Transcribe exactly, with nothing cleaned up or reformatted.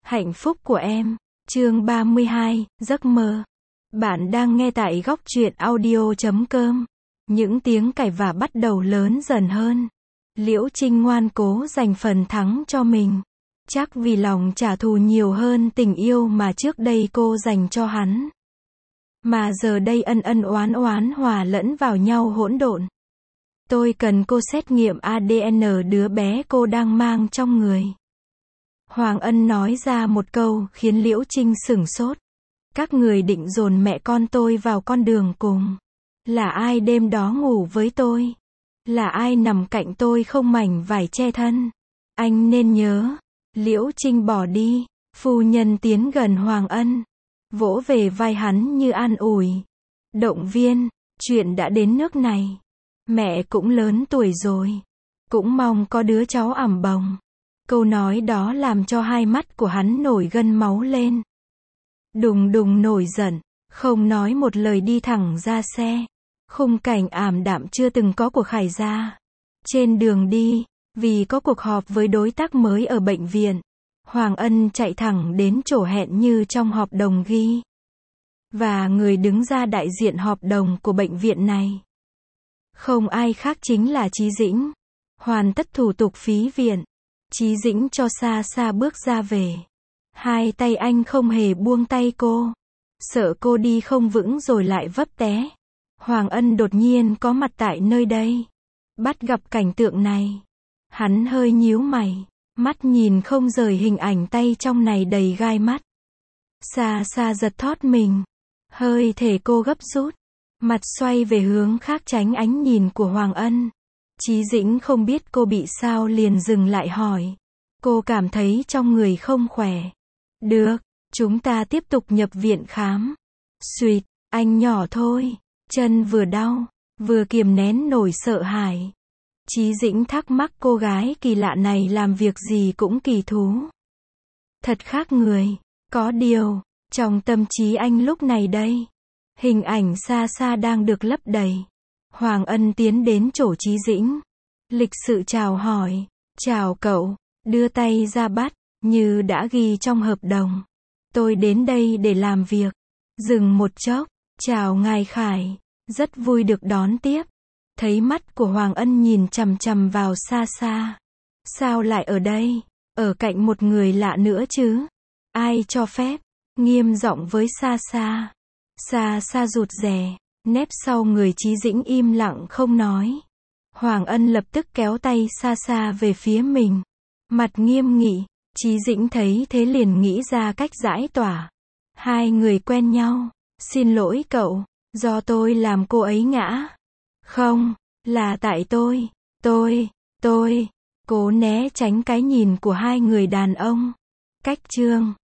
Hạnh phúc của em. Chương ba mươi hai, giấc mơ. Bạn đang nghe tại góc truyện audio chấm com. Những tiếng cãi vã bắt đầu lớn dần hơn. Liễu Trinh ngoan cố giành phần thắng cho mình. Chắc vì lòng trả thù nhiều hơn tình yêu mà trước đây cô dành cho hắn. Mà giờ đây ân ân oán oán hòa lẫn vào nhau hỗn độn. Tôi cần cô xét nghiệm a đê en đứa bé cô đang mang trong người. Hoàng Ân nói ra một câu khiến Liễu Trinh sửng sốt. Các người định dồn mẹ con tôi vào con đường cùng. Là ai đêm đó ngủ với tôi? Là ai nằm cạnh tôi không mảnh vải che thân? Anh nên nhớ. Liễu Trinh bỏ đi. Phu nhân tiến gần Hoàng Ân. Vỗ về vai hắn như an ủi. Động viên. Chuyện đã đến nước này. Mẹ cũng lớn tuổi rồi. Cũng mong có đứa cháu ẵm bồng. Câu nói đó làm cho hai mắt của hắn nổi gân máu lên. Đùng đùng nổi giận, không nói một lời đi thẳng ra xe. Khung cảnh ảm đạm chưa từng có của Khải gia. Trên đường đi, vì có cuộc họp với đối tác mới ở bệnh viện, Hoàng Ân chạy thẳng đến chỗ hẹn như trong hợp đồng ghi. Và người đứng ra đại diện hợp đồng của bệnh viện này không ai khác chính là Chí Dĩnh. Hoàn tất thủ tục phí viện, Chí Dĩnh cho Sa Sa bước ra về. Hai tay anh không hề buông tay cô. Sợ cô đi không vững rồi lại vấp té. Hoàng Ân đột nhiên có mặt tại nơi đây. Bắt gặp cảnh tượng này. Hắn hơi nhíu mày. Mắt nhìn không rời hình ảnh tay trong này đầy gai mắt. Sa Sa giật thót mình. Hơi thể cô gấp rút. Mặt xoay về hướng khác tránh ánh nhìn của Hoàng Ân. Chí Dĩnh không biết cô bị sao liền dừng lại hỏi. Cô cảm thấy trong người không khỏe. Được, chúng ta tiếp tục nhập viện khám. Xuyệt, anh nhỏ thôi. Chân vừa đau, vừa kiềm nén nổi sợ hãi. Chí Dĩnh thắc mắc cô gái kỳ lạ này làm việc gì cũng kỳ thú. Thật khác người. Có điều, trong tâm trí anh lúc này đây. Hình ảnh Sa Sa đang được lấp đầy. Hoàng Ân tiến đến chỗ Chí Dĩnh. Lịch sự chào hỏi. Chào cậu. Đưa tay ra bắt. Như đã ghi trong hợp đồng. Tôi đến đây để làm việc. Dừng một chốc. Chào ngài Khải. Rất vui được đón tiếp. Thấy mắt của Hoàng Ân nhìn chằm chằm vào Sa Sa. Sao lại ở đây? Ở cạnh một người lạ nữa chứ? Ai cho phép? Nghiêm giọng với Sa Sa. Sa Sa rụt rè. Nép sau người Chí Dĩnh im lặng không nói. Hoàng Ân lập tức kéo tay Sa Sa về phía mình. Mặt nghiêm nghị. Chí Dĩnh thấy thế liền nghĩ ra cách giải tỏa. Hai người quen nhau. Xin lỗi cậu. Do tôi làm cô ấy ngã. Không. Là tại tôi. Tôi. Tôi. Cố né tránh cái nhìn của hai người đàn ông. Cách chương.